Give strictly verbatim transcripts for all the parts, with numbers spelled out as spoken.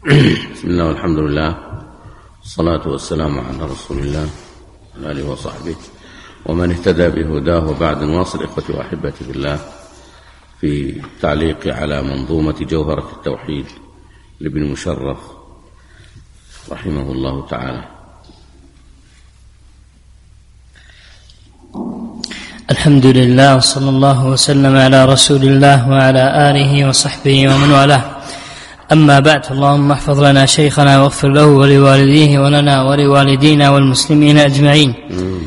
بسم الله والحمد لله والصلاة والسلام على رسول الله وعلى آله وصحبه ومن اهتدى بهداه. وبعد، نواصل إخوتي وأحبتي بالله في تعليق على منظومة جوهرة التوحيد لابن مشرف رحمه الله تعالى. الحمد لله، وصلى الله وسلم على رسول الله وعلى آله وصحبه ومن والاه. أما بعد، اللهم احفظ لنا شيخنا واغفر له ولوالديه ولنا ولوالدينا والمسلمين أجمعين.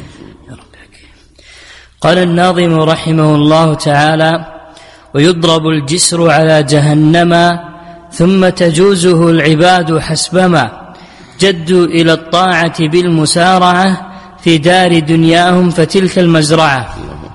قال الناظم رحمه الله تعالى: ويضرب الجسر على جهنم ثم تجوزه العباد حسبما جدوا إلى الطاعة بالمسارعة في دار دنياهم فتلك المزرعة.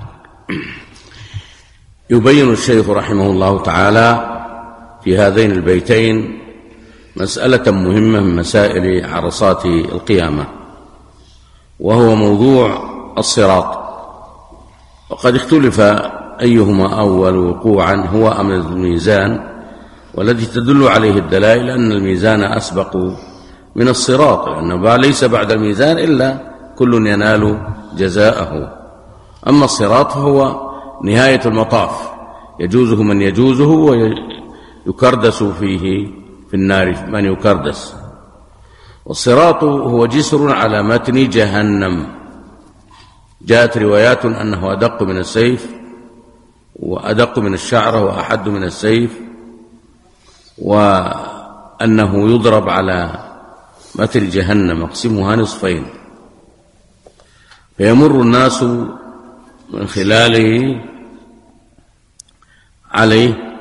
يبين الشيخ رحمه الله تعالى في هذين البيتين مسألة مهمة من مسائل عرصات القيامة، وهو موضوع الصراط. وقد اختلف أيهما أول وقوعا، هو أم الميزان، والذي تدل عليه الدلائل أن الميزان أسبق من الصراط، لأنه ليس بعد الميزان إلا كل ينال جزاءه. أما الصراط فهو نهاية المطاف، يجوزه من يجوزه ويكردس فيه في النار من يكردس. والصراط هو جسر على متن جهنم. جاءت روايات أنه أدق من السيف، وأدق من الشعرة، وأحد من السيف، وأنه يضرب على متن جهنم يقسمها نصفين، فيمر الناس من خلاله عليه،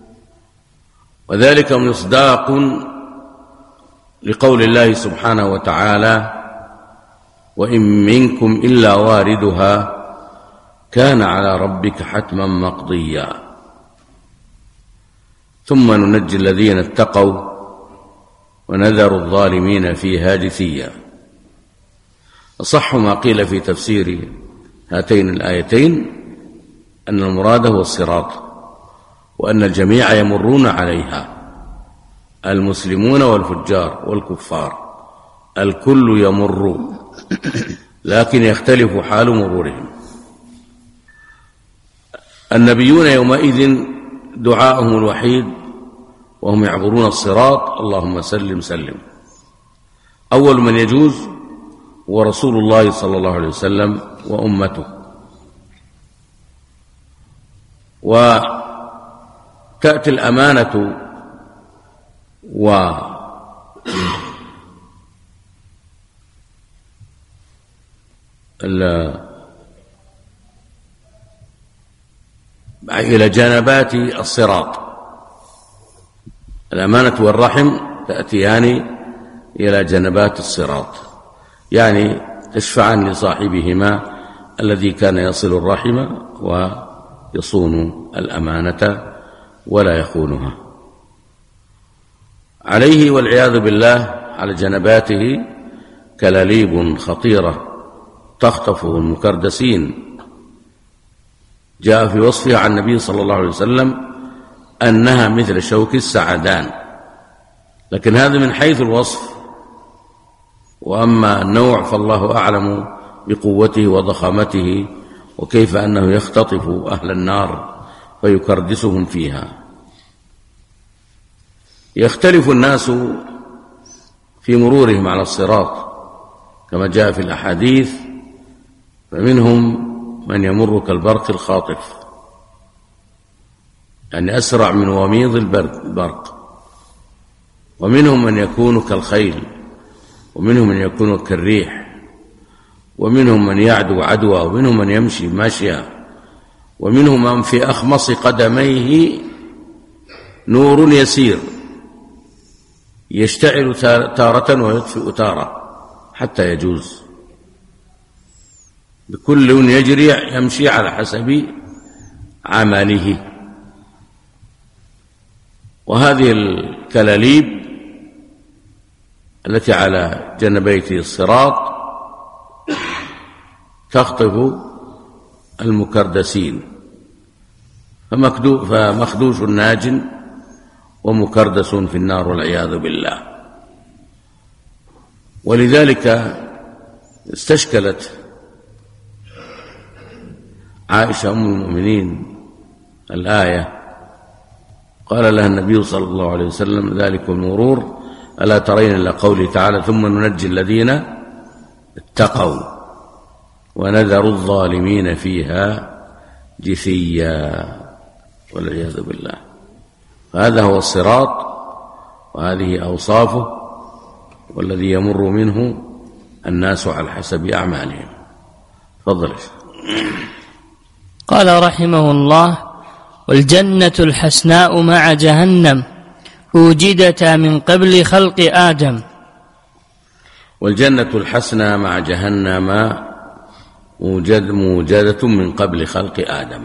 وذلك مصداق لقول الله سبحانه وتعالى: وإن منكم إلا واردها كان على ربك حتما مقضيا ثم ننجي الذين اتقوا ونذر الظالمين فيها جثيا. أصح ما قيل في تفسير هاتين الآيتين أن المراد هو الصراط، وأن الجميع يمرون عليها، المسلمون والفجار والكفار، الكل يمر، لكن يختلف حال مرورهم. النبيون يومئذ دعاءهم الوحيد وهم يعبرون الصراط: اللهم سلم سلم. أول من يجوز هو رسول الله صلى الله عليه وسلم وأمته. وتأتي الأمانة و إلى جنبات الصراط. الأمانة والرحم تأتيان إلى جنبات الصراط، يعني تشفعان لصاحبهما الذي كان يصل الرحم ويصون الأمانة ولا يخونها. عليه والعياذ بالله على جنباته كلاليب خطيرة تخطفه المكردسين. جاء في وصفها عن النبي صلى الله عليه وسلم أنها مثل شوك السعدان، لكن هذا من حيث الوصف، وأما النوع فالله أعلم بقوته وضخامته وكيف أنه يختطف أهل النار فيكردسهم فيها. يختلف الناس في مرورهم على الصراط كما جاء في الأحاديث، فمنهم من يمر كالبرق الخاطف، يعني أسرع من وميض البرق، ومنهم من يكون كالخيل، ومنهم من يكون كالريح، ومنهم من يعدو عدوى، ومنهم من يمشي ماشيا، ومنهم من في أخمص قدميه نور يسير يشتعل تارة ويطفئ تارة حتى يجوز. بكل يجري يمشي على حسب عمله. وهذه الكلاليب التي على جنبي الصراط تخطف المكردسين، فمخدوش ناج ومكردس في النار والعياذ بالله. ولذلك استشكلت عائشة أم المؤمنين الآية، قال لها النبي صلى الله عليه وسلم: ذلك المرور ألا ترين إلا قوله تعالى: ثم ننجي الذين اتقوا ونذر الظالمين فيها جثيا، والعياذ بالله. هذا هو الصراط وهذه أوصافه، والذي يمر منه الناس على حسب أعمالهم. تفضل. قال رحمه الله: والجنة الحسناء مع جهنم وجدتا من قبل خلق آدم. والجنة الحسنى مع جهنم موجد موجدة من قبل خلق آدم.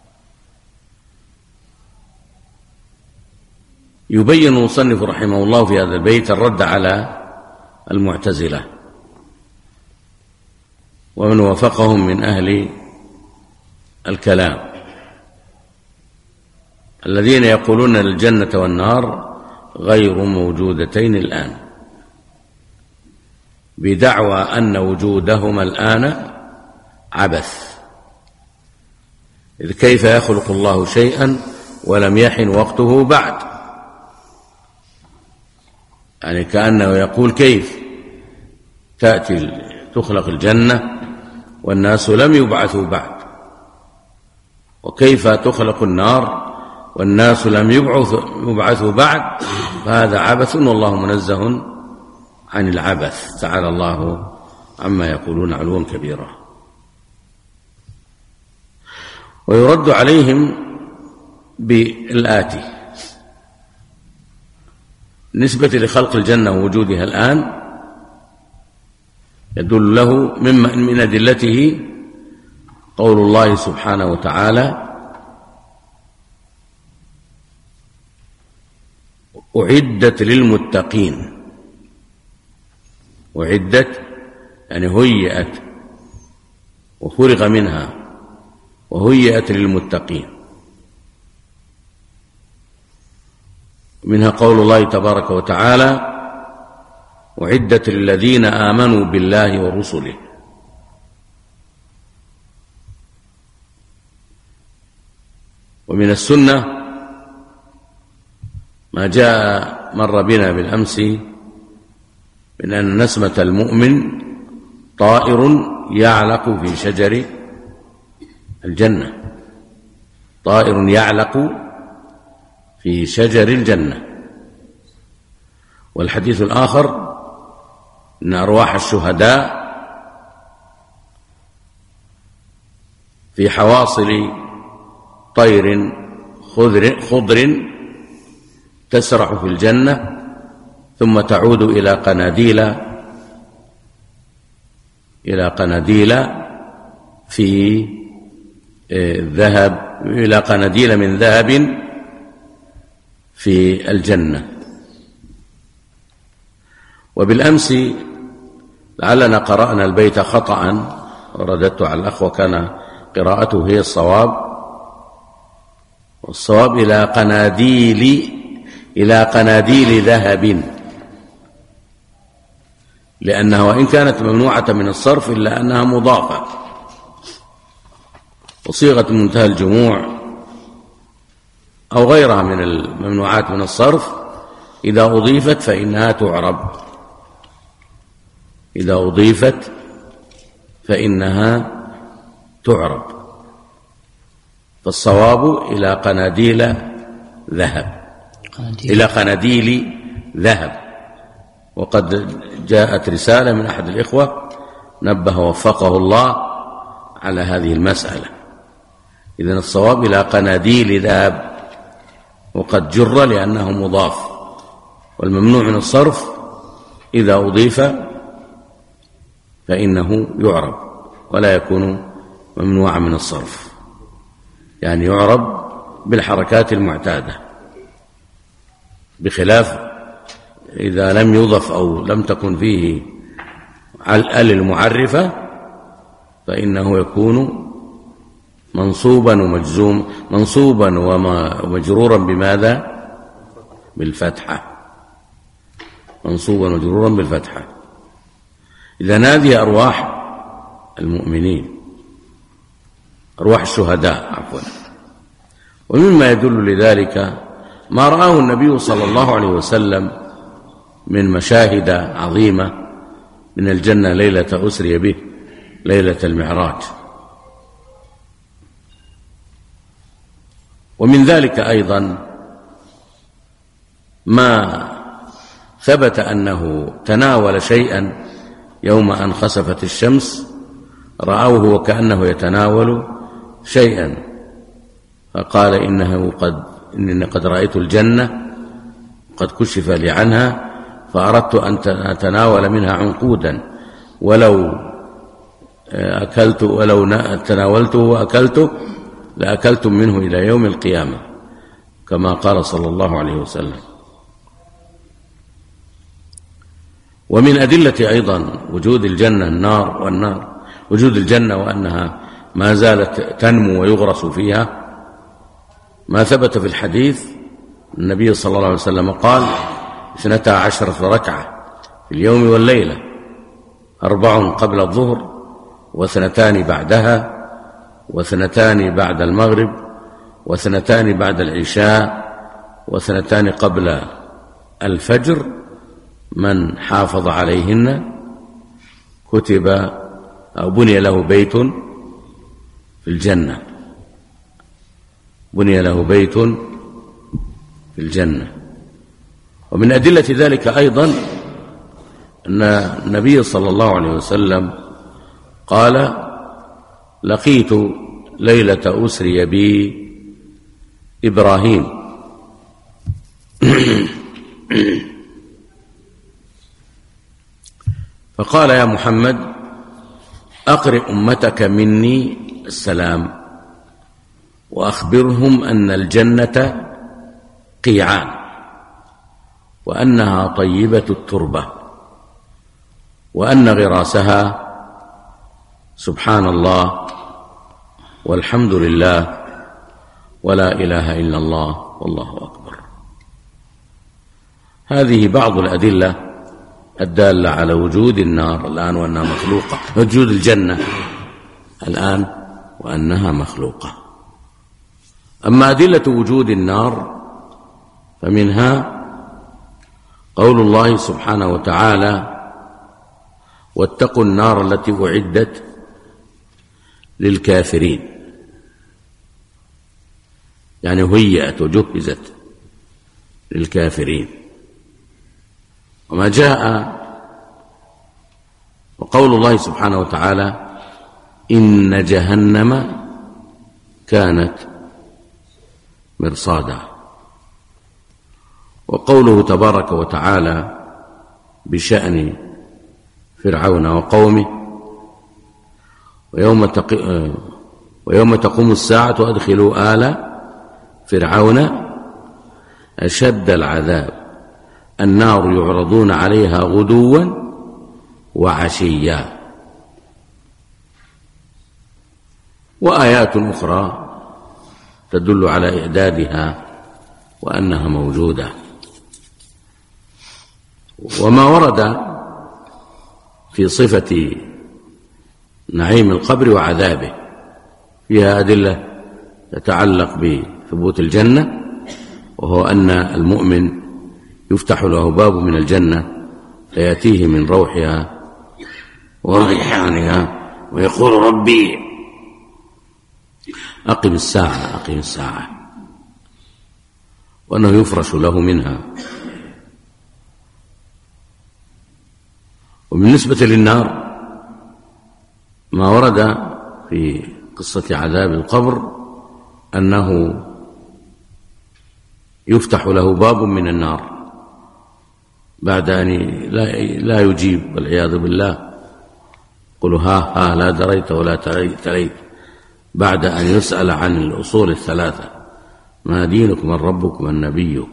يبين المصنف رحمه الله في هذا البيت الرد على المعتزلة ومن وافقهم من أهل الكلام الذين يقولون الجنة والنار غير موجودتين الآن، بدعوى أن وجودهما الآن عبث، إذ كيف يخلق الله شيئا ولم يحن وقته بعد؟ يعني كأنه يقول: كيف تأتي تخلق الجنة والناس لم يبعثوا بعد، وكيف تخلق النار والناس لم يبعثوا بعد؟ فهذا عبث، والله منزه عن العبث، تعالى الله عما يقولون علوا كبيرا. ويرد عليهم بالآتي: نسبة لخلق الجنة ووجودها الآن يدل له مما من أدلته قول الله سبحانه وتعالى: أعدت للمتقين. أعدت يعني هيئت وفرغ منها وهيئت للمتقين. منها قول الله تبارك وتعالى: أعدت للذين آمنوا بالله ورسله. ومن السنة ما جاء مر بنا بالأمس من أن نسمة المؤمن طائر يعلق في شجر الجنة، طائر يعلق في شجر الجنة. والحديث الآخر أن أرواح الشهداء في حواصل طير خضر, خضر تسرح في الجنة ثم تعود إلى قناديل إلى قناديل في ذهب إلى قناديل من ذهب في الجنة. وبالأمس لعلنا قرأنا البيت خطأ ورددت على الأخ، وكان قراءته هي الصواب، والصواب إلى قناديل إلى قناديل ذهب، لأنها وإن كانت ممنوعة من الصرف إلا أنها مضافة. وصيغة منتهى الجموع أو غيرها من الممنوعات من الصرف إذا أضيفت فإنها تعرب، إذا أضيفت فإنها تعرب. فالصواب إلى قناديل ذهب، إلى قناديل ذهب. وقد جاءت رسالة من أحد الإخوة نبه وفقه الله على هذه المسألة. إذن الصواب إلى قناديل ذهب، وقد جر لأنه مضاف، والممنوع من الصرف إذا أضيف فإنه يعرب ولا يكون ممنوعا من الصرف، يعني يعرب بالحركات المعتادة، بخلاف إذا لم يضف أو لم تكن فيه الأل المعرفة فإنه يكون منصوبا ومجزوم منصوبا ومجرورا بماذا؟ بالفتحة، منصوبا ومجرورا بالفتحة. إذن هذه أرواح المؤمنين، أرواح الشهداء عفوا. ومما يدل لذلك ما رآه النبي صلى الله عليه وسلم من مشاهد عظيمة من الجنة ليلة أسري به، ليلة المعراج. ومن ذلك أيضا ما ثبت أنه تناول شيئا يوم أن خسفت الشمس، رأوه وكأنه يتناول شيئا، فقال إنه قد إني قد رأيت الجنة قد كشف لي عنها، فأردت أن أتناول منها عنقودا، ولو أكلت ولو تناولته وأكلته لأكلتم منه إلى يوم القيامة، كما قال صلى الله عليه وسلم. ومن أدلة أيضا وجود الجنة النار والنار وجود الجنة وأنها ما زالت تنمو ويغرس فيها ما ثبت في الحديث. النبي صلى الله عليه وسلم قال: اثنتا عشرة ركعة في اليوم والليلة، أربع قبل الظهر، واثنتان بعدها، واثنتان بعد المغرب، واثنتان بعد العشاء، واثنتان قبل الفجر، من حافظ عليهن كتب أو بني له بيت في الجنة، بني له بيت في الجنة. ومن أدلة ذلك أيضا أن النبي صلى الله عليه وسلم قال: لقيت ليلة أسري بي إبراهيم فقال: يا محمد أقرئ أمتك مني السلام، وأخبرهم أن الجنة قيعان، وأنها طيبة التربة، وأن غراسها سبحان الله والحمد لله ولا إله إلا الله والله أكبر. هذه بعض الأدلة الدالة على وجود النار الآن وأنها مخلوقة، وجود الجنة الآن وأنها مخلوقة. أما أدلة وجود النار فمنها قول الله سبحانه وتعالى: واتقوا النار التي أعدت للكافرين، يعني هيئت وجهزت للكافرين. وما جاء وقول الله سبحانه وتعالى: إن جهنم كانت مرصادا. وقوله تبارك وتعالى بشأن فرعون وقومه: ويوم, تق... ويوم تقوم الساعة أدخلوا آل فرعون أشد العذاب النار يعرضون عليها غدوا وعشيا. وآيات أخرى تدل على إعدادها وأنها موجودة. وما ورد في صفة نعيم القبر وعذابه فيها أدلة تتعلق بثبوت الجنة، وهو أن المؤمن يفتح له باب من الجنة فيأتيه من روحها وريحانها ويقول: ربي أقم الساعة أقم الساعة، وأنه يفرش له منها. وبالنسبة للنار ما ورد في قصة عذاب القبر أنه يفتح له باب من النار بعد أن لا يجيب والعياذ بالله، قل ها ها لا دريت ولا تليت، بعد أن يسأل عن الأصول الثلاثة: ما دينك، من ربك، من نبيك،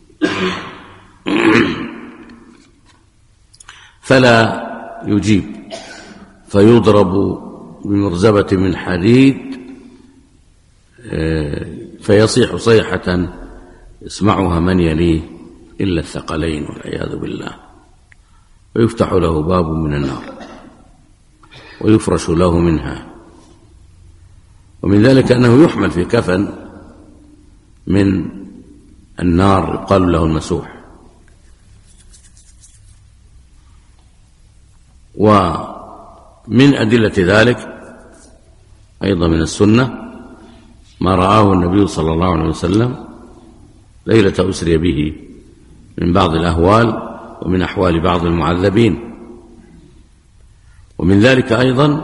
فلا يجيب، فيضرب بمرزبة من حديد فيصيح صيحة يسمعها من يليه إلا الثقلين والعياذ بالله، ويفتح له باب من النار ويفرش له منها. ومن ذلك أنه يحمل في كفن من النار يقال له المسوح. ومن أدلة ذلك أيضا من السنة ما رآه النبي صلى الله عليه وسلم ليلة أسري به من بعض الأهوال ومن أحوال بعض المعذبين. ومن ذلك أيضا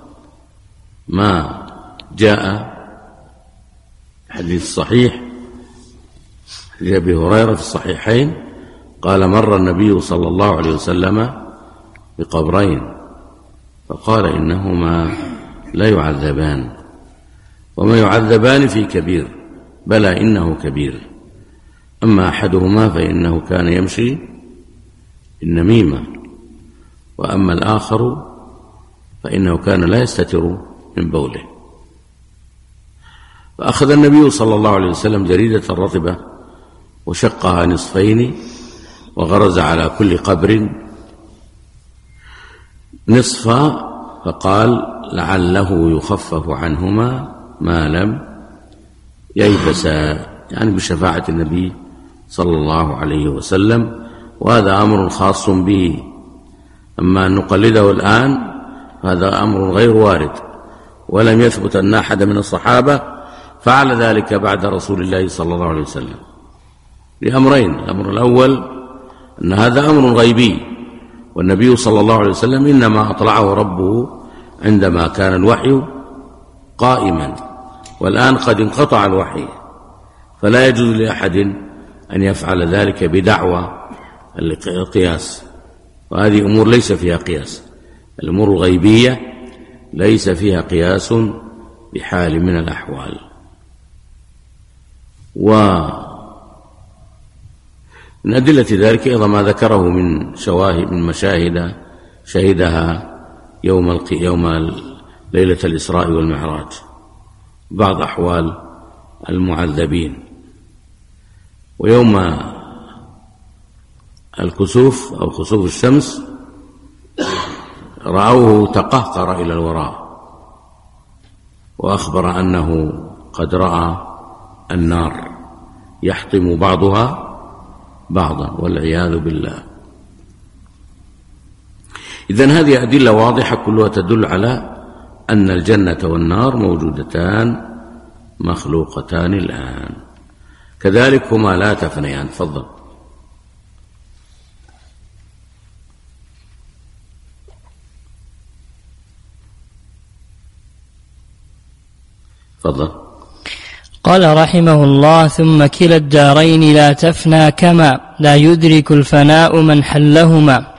ما جاء حديث صحيح لأبي هريرة في الصحيحين قال مر النبي صلى الله عليه وسلم بقبرين فقال إنهما لا يعذبان وما يعذبان في كبير بلى إنه كبير، أما أحدهما فإنه كان يمشي بالنميمة، وأما الآخر فإنه كان لا يستتر من بوله. فأخذ النبي صلى الله عليه وسلم جريدة رطبة وشقها نصفين وغرز على كل قبر نصفا، فقال لعله يخفف عنهما ما لم ييبسا، يعني بشفاعة النبي صلى الله عليه وسلم. وهذا أمر خاص به، أما أن نقلده الآن هذا أمر غير وارد، ولم يثبت أن أحد من الصحابة فعل ذلك بعد رسول الله صلى الله عليه وسلم لأمرين: الأمر الأول أن هذا أمر غيبي، والنبي صلى الله عليه وسلم إنما أطلعه ربه عندما كان الوحي قائما، والآن قد انقطع الوحي، فلا يجوز لأحد أن يفعل ذلك بدعوى القياس، وهذه أمور ليس فيها قياس. الأمور الغيبية ليس فيها قياس بحال من الأحوال. ومن أدلة ذلك أيضا ما ذكره من شواهد من مشاهد شهدها يوم القي يوم ليلة الإسراء والمعراج، بعض أحوال المعذبين. ويوم الكسوف أو خسوف الشمس رأوه تقهقر إلى الوراء، وأخبر أنه قد رأى النار يحطم بعضها بعضا والعياذ بالله. إذن هذه أدلة واضحة كلها تدل على أن الجنة والنار موجودتان مخلوقتان الآن، كذلك هما لا تفنيان. تفضل. تفضل. قال رحمه الله: ثم كلا الدارين لا تفنى كما لا يدرك الفناء من حلهما.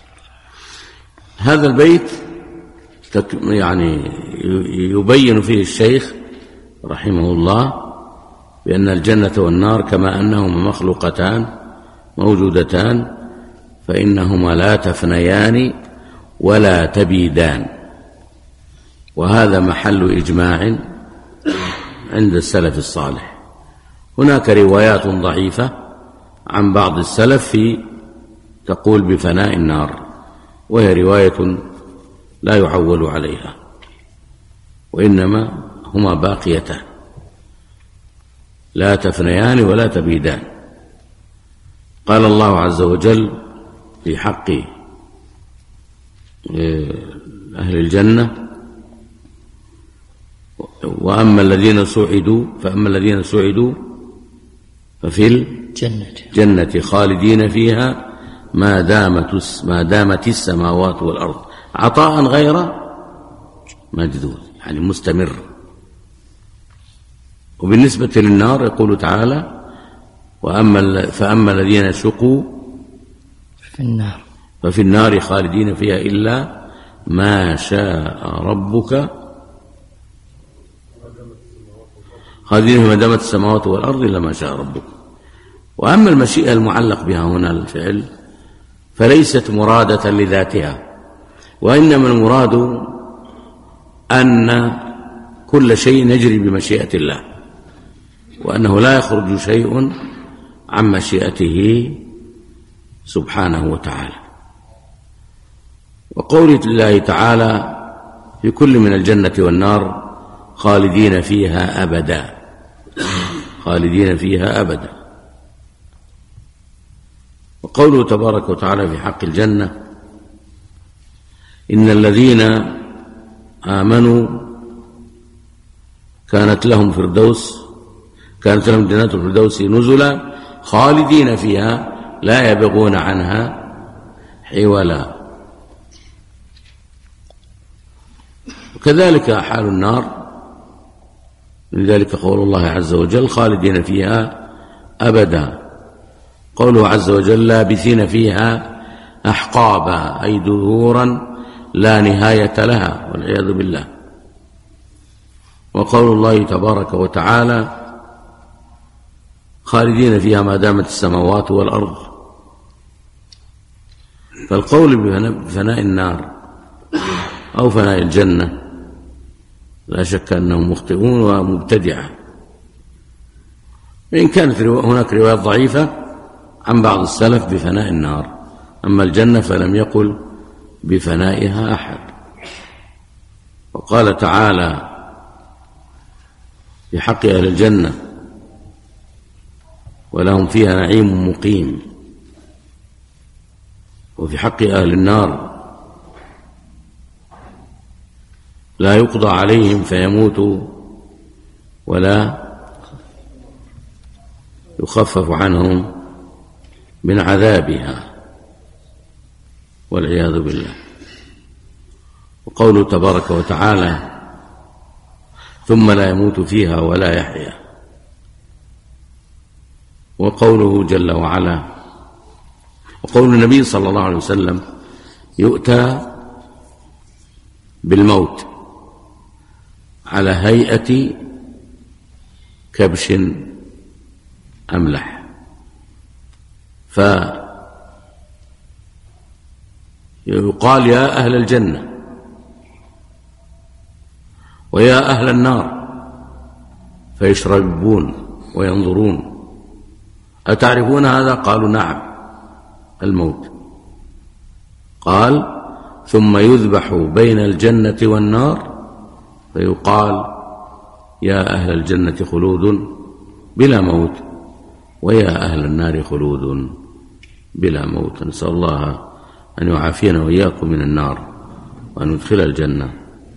هذا البيت يعني يبين فيه الشيخ رحمه الله بأن الجنة والنار كما أنهما مخلوقتان موجودتان فإنهما لا تفنيان ولا تبيدان، وهذا محل إجماع عند السلف الصالح. هناك روايات ضعيفة عن بعض السلف في تقول بفناء النار، وهي رواية لا يعول عليها، وإنما هما باقيتان لا تفنيان ولا تبيدان. قال الله عز وجل في حق أهل الجنة: وأما الذين سعدوا فأما الذين سعدوا ففي الجنة خالدين فيها ما دامت ما دامت السماوات والأرض عطاء غير مجدود، يعني مستمر. وبالنسبة للنار يقول تعالى: وأما فأما الذين شقوا في النار ففي النار خالدين فيها إلا ما شاء ربك خالدين فيما دامت السماوات والأرض إلا ما شاء ربك. وأما المشيئة المعلق بها هنا الفعل فليست مرادة لذاتها، وإنما المراد أن كل شيء يجري بمشيئة الله، وأنه لا يخرج شيء عن مشيئته سبحانه وتعالى. وقول الله تعالى في كل من الجنة والنار خالدين فيها أبدا، خالدين فيها أبدا. وقوله تبارك وتعالى في حق الجنة إن الذين آمنوا كانت لهم فردوس كانت لهم جنات الفردوس نزلا خالدين فيها لا يبغون عنها حولا. وكذلك حال النار، لذلك قول الله عز وجل خالدين فيها أبدا. قوله عز وجل لابثين فيها أحقابا أي دهورا لا نهاية لها والعياذ بالله. وقول الله تبارك وتعالى خالدين فيها ما دامت السماوات والأرض. فالقول بفناء النار أو فناء الجنة لا شك أنهم مخطئون ومبتدعة، وإن كانت هناك روايات ضعيفة عن بعض السلف بفناء النار، أما الجنة فلم يقل بفنائها أحد. وقال تعالى في حق أهل الجنة ولهم فيها نعيم مقيم. وفي حق أهل النار لا يقضى عليهم فيموتوا ولا يخفف عنهم من عذابها والعياذ بالله. وقوله تبارك وتعالى ثم لا يموت فيها ولا يحيا. وقوله جل وعلا وقول النبي صلى الله عليه وسلم يؤتى بالموت على هيئة كبش أملح، فيقال يا أهل الجنة ويا أهل النار، فيشربون وينظرون أتعرفون هذا؟ قالوا نعم، الموت. قال ثم يذبح بين الجنة والنار فيقال يا أهل الجنة خلود بلا موت ويا أهل النار خلود بلا موت. نسأل الله أن يعافينا وإياكم من النار وأن يدخل الجنة.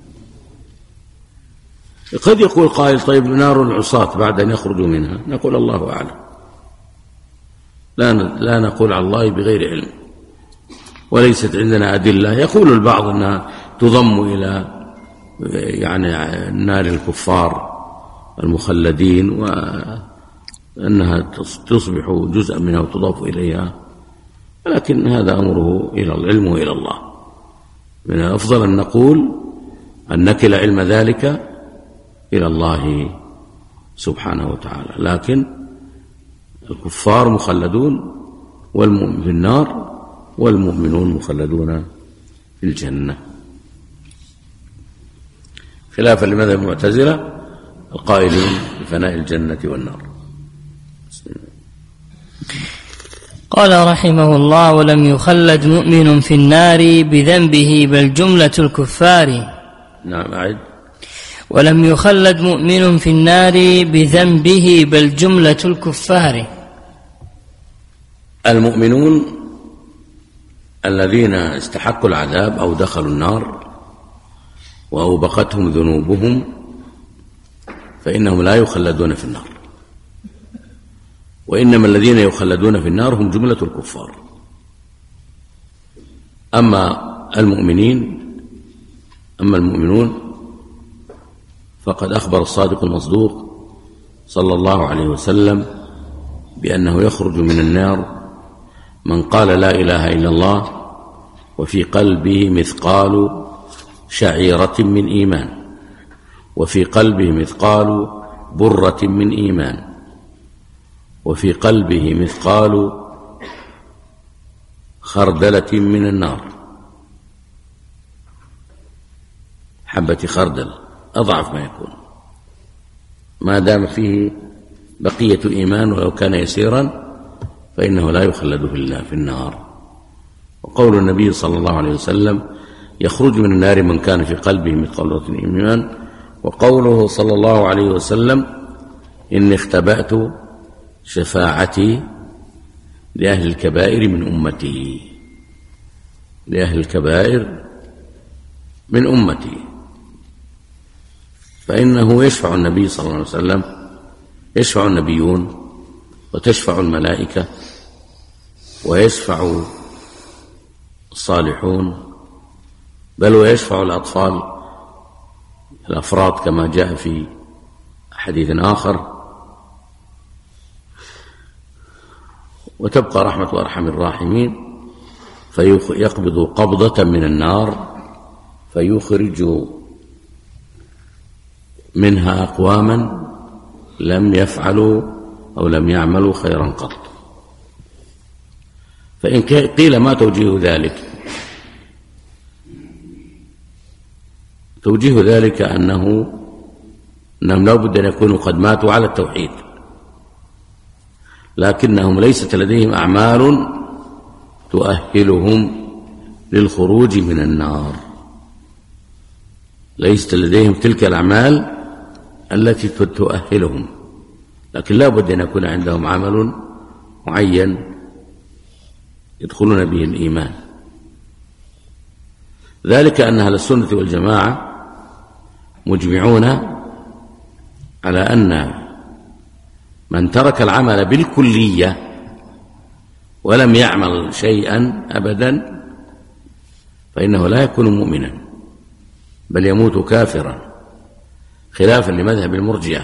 قد يقول قائل طيب نار العصاة بعد أن يخرجوا منها، نقول الله أعلم، لا لا نقول على الله بغير علم، وليست عندنا أدلة. يقول البعض أنها تضم إلى يعني نار الكفار المخلدين وأنها تصبح جزءا منها وتضاف إليها، لكن هذا أمره إلى العلم وإلى الله. من الأفضل أن نقول أن نكل علم ذلك إلى الله سبحانه وتعالى، لكن الكفار مخلدون والمؤمن في النار والمؤمنون مخلدون في الجنة، خلافا لمذهب المعتزلة القائلين بفناء الجنة والنار. قال رحمه الله ولم يخلد مؤمن في النار بذنبه بل جملة الكفار. نعم أعد. ولم يخلد مؤمن في النار بذنبه بل جملة الكفار. المؤمنون الذين استحقوا العذاب أو دخلوا النار وأوبقتهم ذنوبهم فإنهم لا يخلدون في النار، وإنما الذين يخلدون في النار هم جملة الكفار. أما المؤمنين أما المؤمنون فقد أخبر الصادق المصدوق صلى الله عليه وسلم بأنه يخرج من النار من قال لا إله إلا الله وفي قلبه مثقال شعيرة من إيمان، وفي قلبه مثقال برة من إيمان، وفي قلبه مثقال خردلة من النار، حبة خردل أضعف ما يكون، ما دام فيه بقية إيمان ولو كان يسيرا فإنه لا يخلد في النار. وقول النبي صلى الله عليه وسلم يخرج من النار من كان في قلبه مثقال ذرة من إيمان. وقوله صلى الله عليه وسلم إني اختبأت شفاعتي لأهل الكبائر من أمتي، لأهل الكبائر من أمتي، فإنه يشفع النبي صلى الله عليه وسلم، يشفع النبيون وتشفع الملائكة ويشفع الصالحون، بل ويشفع الأطفال الأفراد كما جاء في حديث آخر. وتبقى رحمة أرحم الراحمين فيقبض قبضة من النار فيخرج منها أقواما لم يفعلوا أو لم يعملوا خيرا قط. فإن قيل ما توجيه ذلك؟ توجيه ذلك أنه أنهم لا بد أن يكونوا قد ماتوا على التوحيد، لكنهم ليست لديهم أعمال تؤهلهم للخروج من النار، ليست لديهم تلك الأعمال التي تؤهلهم، لكن لا بد أن يكون عندهم عمل معين يدخلون به الإيمان. ذلك أن أهل السنة والجماعة مجمعون على أن من ترك العمل بالكلية ولم يعمل شيئا أبدا فإنه لا يكون مؤمنا بل يموت كافرا، خلافا لمذهب المرجئة.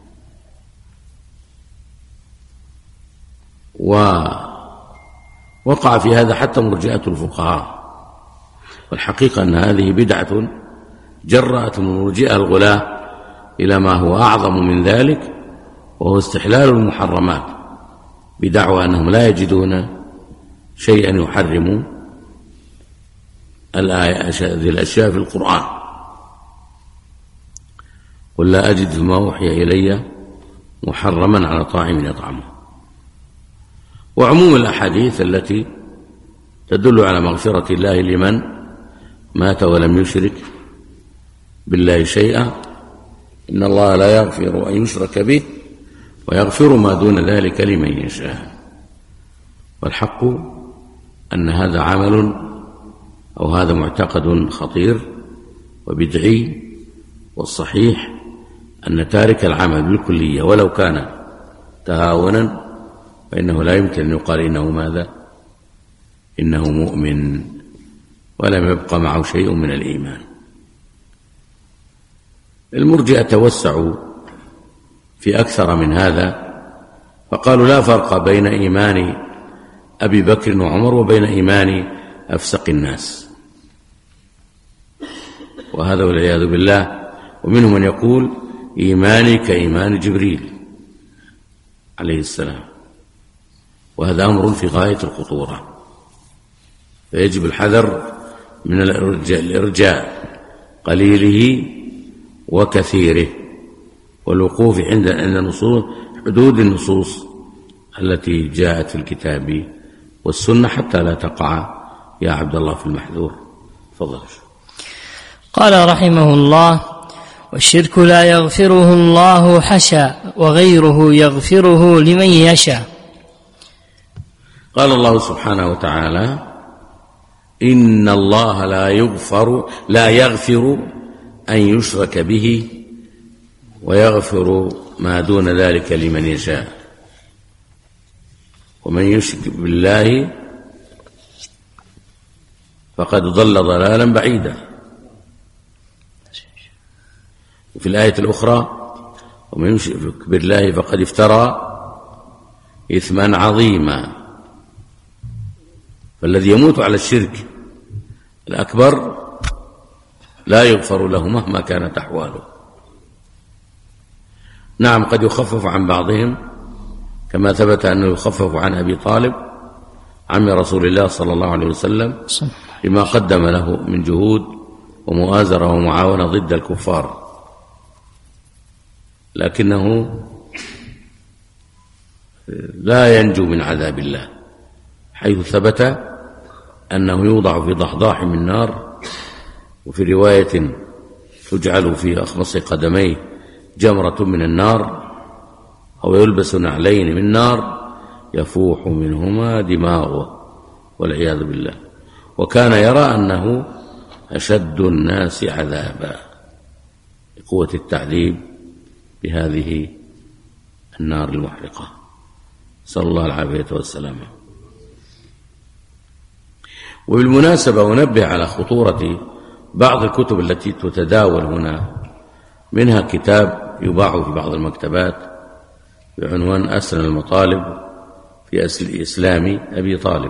ووقع في هذا حتى مرجئة الفقهاء، والحقيقة أن هذه بدعة جرأت من المرجئة الغلاة إلى ما هو أعظم من ذلك، وهو استحلال المحرمات بدعوى أنهم لا يجدون شيئا يحرم هذه الأشياء في القرآن. قل لا أجد فيما أوحي إلي محرما على طاعم يطعمه. وعموم الأحاديث التي تدل على مغفرة الله لمن مات ولم يشرك بالله شيئا، إن الله لا يغفر أن يشرك به ويغفر ما دون ذلك لمن يشاء. والحق أن هذا عمل أو هذا معتقد خطير وبدعي، والصحيح أن تارك العمل بالكلية ولو كان تهاونا فإنه لا يمكن أن يقال إنه ماذا؟ إنه مؤمن ولم يبقى معه شيء من الإيمان. المرجئة توسعوا في أكثر من هذا، فقالوا لا فرق بين إيمان أبي بكر وعمر وبين إيمان أفسق الناس، وهذا والعياذ بالله. ومنهم من يقول إيماني كإيمان جبريل عليه السلام، وهذا أمر في غاية الخطورة، فيجب الحذر من الإرجاء قليله وكثيره، والوقوف عند عند نصوص حدود النصوص التي جاءت في الكتاب والسنة حتى لا تقع يا عبد الله في المحذور. تفضل. قال رحمه الله: والشرك لا يغفره الله حشا، وغيره يغفره لمن يشاء. قال الله سبحانه وتعالى: إن الله لا يغفر لا يغفر أن يشرك به ويغفر ما دون ذلك لمن يشاء، ومن يشرك بالله فقد ضل ضلالا بعيدا. وفي الآية الأخرى: ومن يشرك بالله فقد افترى إثما عظيما. فالذي يموت على الشرك الأكبر لا يغفر له مهما كانت أحواله. نعم، قد يخفف عن بعضهم كما ثبت أنه يخفف عن أبي طالب عم رسول الله صلى الله عليه وسلم لما قدم له من جهود ومؤازرة ومعاونة ضد الكفار، لكنه لا ينجو من عذاب الله، حيث ثبت أنه يوضع في ضحضاح من نار، وفي رواية تجعل في أخمص قدميه جمرة من النار، أو يلبس نعلين من نار يفوح منهما دماغه والعياذ بالله. وكان يرى أنه أشد الناس عذابا لقوة التعذيب بهذه النار المحرقة، نسأل الله العافية والسلامة. وبالمناسبة أنبه على خطورة بعض الكتب التي تتداول هنا، منها كتاب يباع في بعض المكتبات بعنوان أسنى المطالب في أصل الإسلام أبي طالب،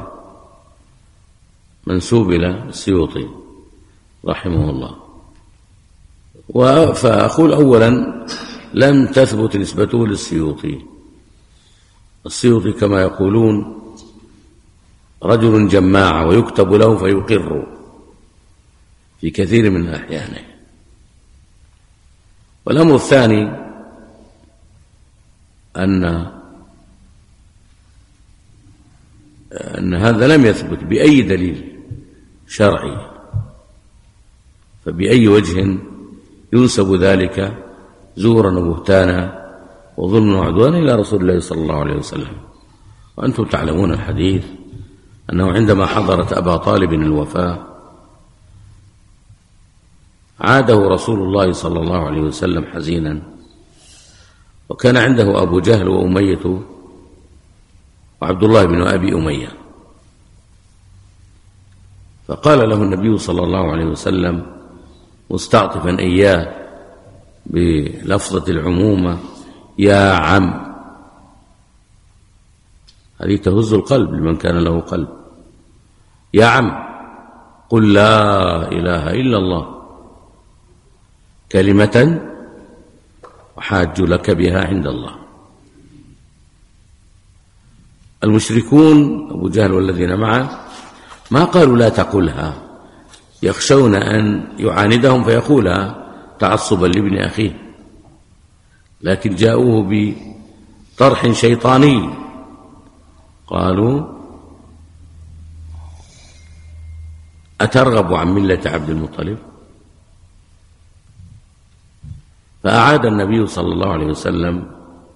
منسوب إلى السيوطي رحمه الله. فأقول أولا لم تثبت نسبته للسيوطي. السيوطي كما يقولون رجل جماع ويكتب له فيقر في كثير من أحيانه. والأمر الثاني أن أن هذا لم يثبت بأي دليل شرعي، فبأي وجه ينسب ذلك زورا وبهتانا وظلما وعدوانا إلى رسول الله صلى الله عليه وسلم؟ وأنتم تعلمون الحديث أنه عندما حضرت أبا طالب الوفاة عاده رسول الله صلى الله عليه وسلم حزينا، وكان عنده أبو جهل وأمية وعبد الله بن أبي أمية، فقال له النبي صلى الله عليه وسلم مستعطفا إياه بلفظة العمومة: يا عم. هذه تهز القلب لمن كان له قلب. يا عم قل لا إله إلا الله كلمة أحاج لك بها عند الله. المشركون أبو جهل والذين معه ما قالوا لا تقولها، يخشون أن يعاندهم فيقولها تعصبا لابن أخيه، لكن جاءوه بطرح شيطاني، قالوا أترغب عن ملة عبد المطلب؟ فأعاد النبي صلى الله عليه وسلم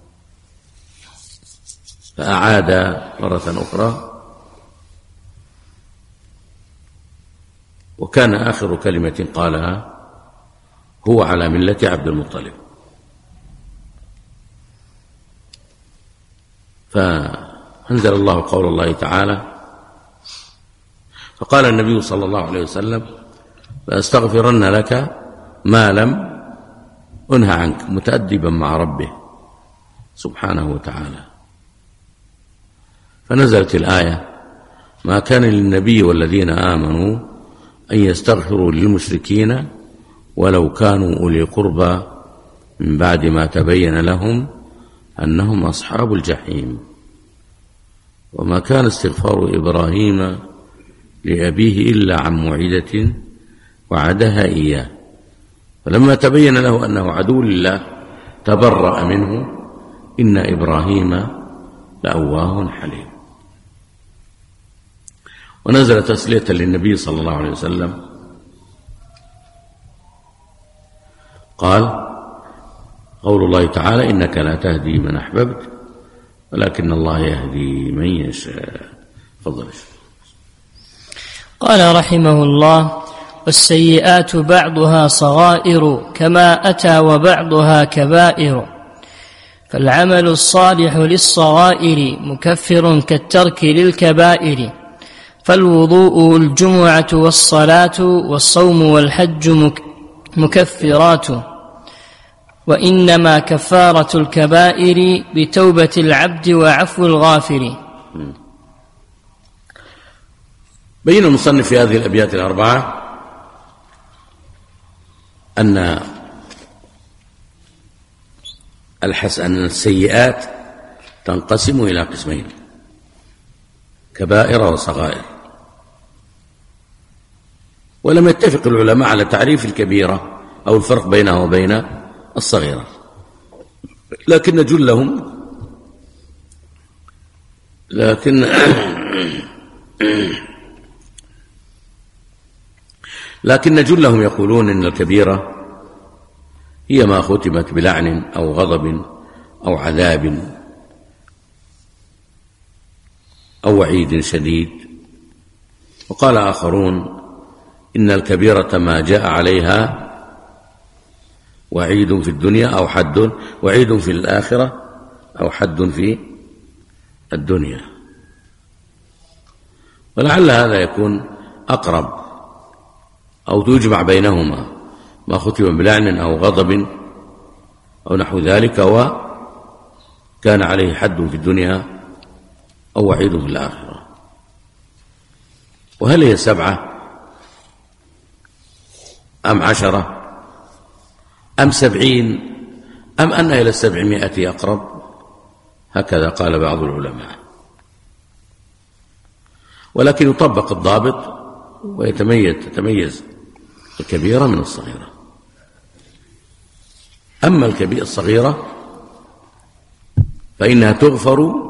فأعاد مرة أخرى، وكان آخر كلمة قالها هو على ملة عبد المطلب. فأنزل الله قول الله تعالى: فقال النبي صلى الله عليه وسلم: لأستغفرن لك ما لم أنهى عنك، متأدبا مع ربه سبحانه وتعالى. فنزلت الآية: ما كان للنبي والذين آمنوا أن يستغفروا للمشركين ولو كانوا أولي قربى من بعد ما تبين لهم أنهم أصحاب الجحيم. وما كان استغفار إبراهيم لأبيه إلا عن موعدة وعدها إياه، فلما تبين له أنه عدو لله تبرأ منه، إن إبراهيم لأواه حليم. ونزل تسلية للنبي صلى الله عليه وسلم، قال: قول الله تعالى: إنك لا تهدي من أحببت ولكن الله يهدي من يشاء. تفضل. قال رحمه الله: والسيئات بعضها صغائر كما أتى وبعضها كبائر، فالعمل الصالح للصغائر مكفر كالترك للكبائر، فالوضوء والجمعة والصلاة والصوم والحج مكفرات، وإنما كفارة الكبائر بتوبة العبد وعفو الغافر. بين المصنف في هذه الأبيات الأربعة أن أن السيئات تنقسم إلى قسمين: كبائر وصغائر. ولم يتفق العلماء على تعريف الكبيرة أو الفرق بينها وبين الصغيرة، لكن جلهم لكن لكن جلهم يقولون إن الكبيرة هي ما ختمت بلعن أو غضب أو عذاب أو وعيد شديد. وقال آخرون إن الكبيرة ما جاء عليها وعيد في الدنيا أو حد، وعيد في الآخرة أو حد في الدنيا. ولعل هذا يكون أقرب، أو تجمع بينهما ما ختم بلعن أو غضب أو نحو ذلك وكان عليه حد في الدنيا أو وعيد في الآخرة. وهل هي سبعة أم عشرة أم سبعين أم أن إلى السبعمائة أقرب؟ هكذا قال بعض العلماء. ولكن يطبق الضابط ويتميز تتميز الكبيرة من الصغيرة. أما الكبيرة الصغيرة فإنها تغفر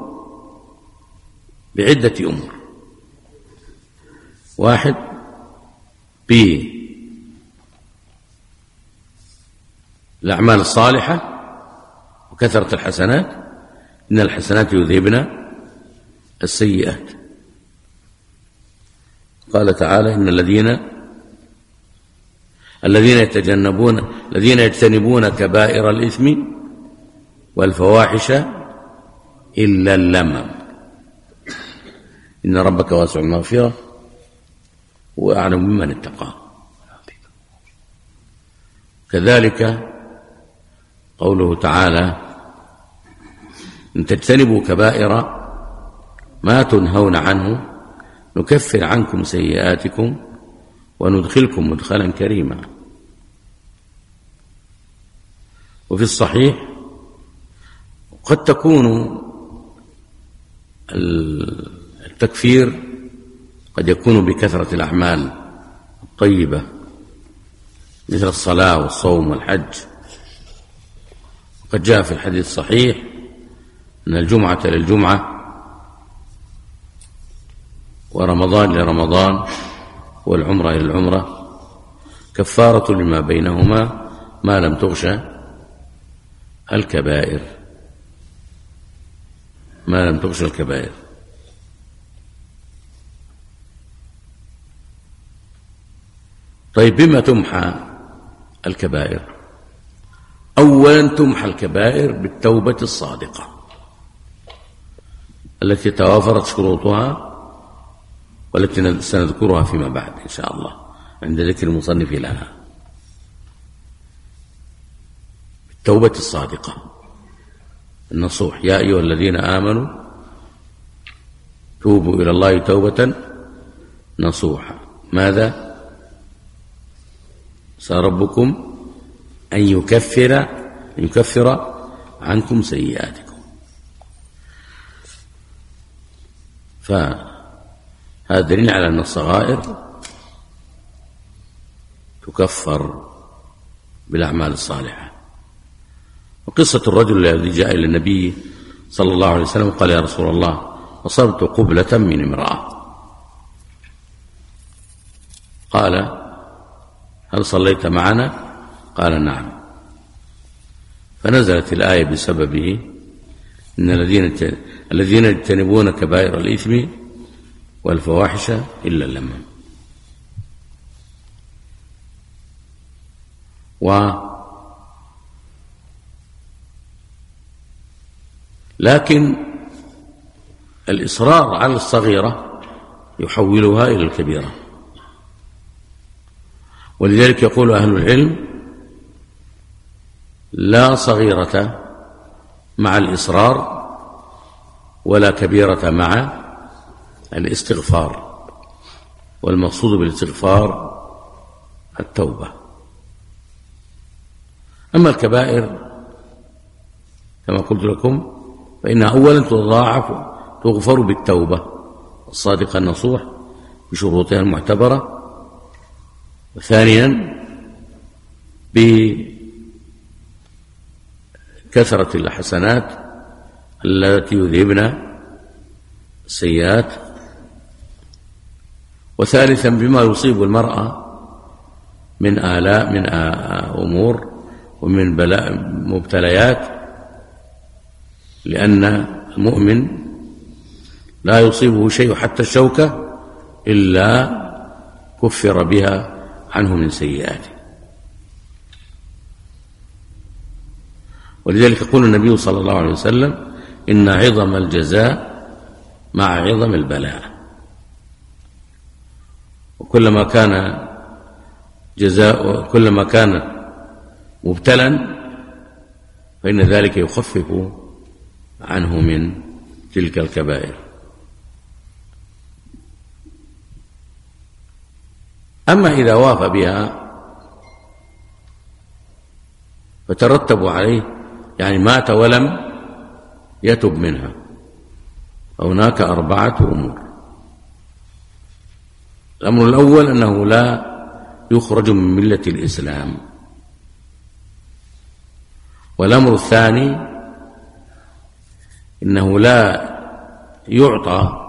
بعدة أمور: واحد، بالأعمال الصالحة وكثرة الحسنات، إن الحسنات يذهبن السيئات. قال تعالى: إن الذين الذين يتجنبون الذين يجتنبون كبائر الإثم والفواحش إلا اللمم إن ربك واسع المغفرة وأعلم بمن اتقى. كذلك قوله تعالى: إن تجتنبوا كبائر ما تنهون عنه نكفر عنكم سيئاتكم وندخلكم مدخلا كريما. وفي الصحيح قد تكون التكفير قد يكون بكثرة الأعمال الطيبة مثل الصلاة والصوم والحج. وقد جاء في الحديث الصحيح أن الجمعة للجمعة ورمضان لرمضان والعمرة إلى العمرة كفارة لما بينهما ما لم تغشى الكبائر ما لم تغشى الكبائر. طيب، بما تمحى الكبائر؟ أولا تمحى الكبائر بالتوبة الصادقة التي توافرت شروطها والتي سنذكرها فيما بعد إن شاء الله عند ذكر المصنف لها. التوبة الصادقة النصوح: يا أيها الذين آمنوا توبوا إلى الله توبة نصوحا. ماذا؟ سربكم أن يكفر أن يكفر عنكم سيئاتكم. فهذا دليل على أن الصغائر تكفر بالأعمال الصالحة. وقصة الرجل الذي جاء إلى النبي صلى الله عليه وسلم قال: يا رسول الله، أصبت قبلة من امرأة. قال: هل صليت معنا؟ قال: نعم. فنزلت الآية بسببه: إن الذين الذين يجتنبون كبائر الإثم والفواحش إلا اللمم. و لكن الإصرار على الصغيرة يحولها إلى الكبيرة. ولذلك يقول أهل العلم: لا صغيرة مع الإصرار ولا كبيرة مع الاستغفار. والمقصود بالاستغفار التوبة. أما الكبائر كما قلت لكم فإنها أولا تضاعف تغفر بالتوبة الصادقة النصوح بشروطها المعتبرة، وثانيا بكثرة الحسنات التي يذهبن السيئات، وثالثا بما يصيب المرأة من آلاء من أمور ومن بلاء مبتليات، لأن المؤمن لا يصيبه شيء حتى الشوكة إلا كفر بها عنه من سيئاته. ولذلك يقول النبي صلى الله عليه وسلم: إن عظم الجزاء مع عظم البلاء. وكلما كان جزاء كلما كان مبتلا فإن ذلك يخفف عنه من تلك الكبائر. أما إذا وافى بها فترتب عليه، يعني مات ولم يتب منها، فهناك أربعة أمور. الأمر الأول أنه لا يخرج من ملة الإسلام. والأمر الثاني إنه لا يعطى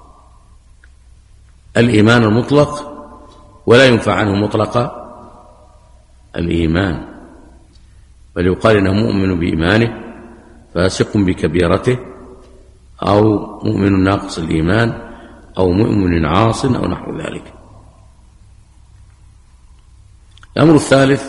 الإيمان المطلق ولا ينفع عنه مطلق الإيمان، بل يقال إنه مؤمن بإيمانه فاسق بكبيرته، أو مؤمن ناقص الإيمان، أو مؤمن عاص، أو نحو ذلك. الأمر الثالث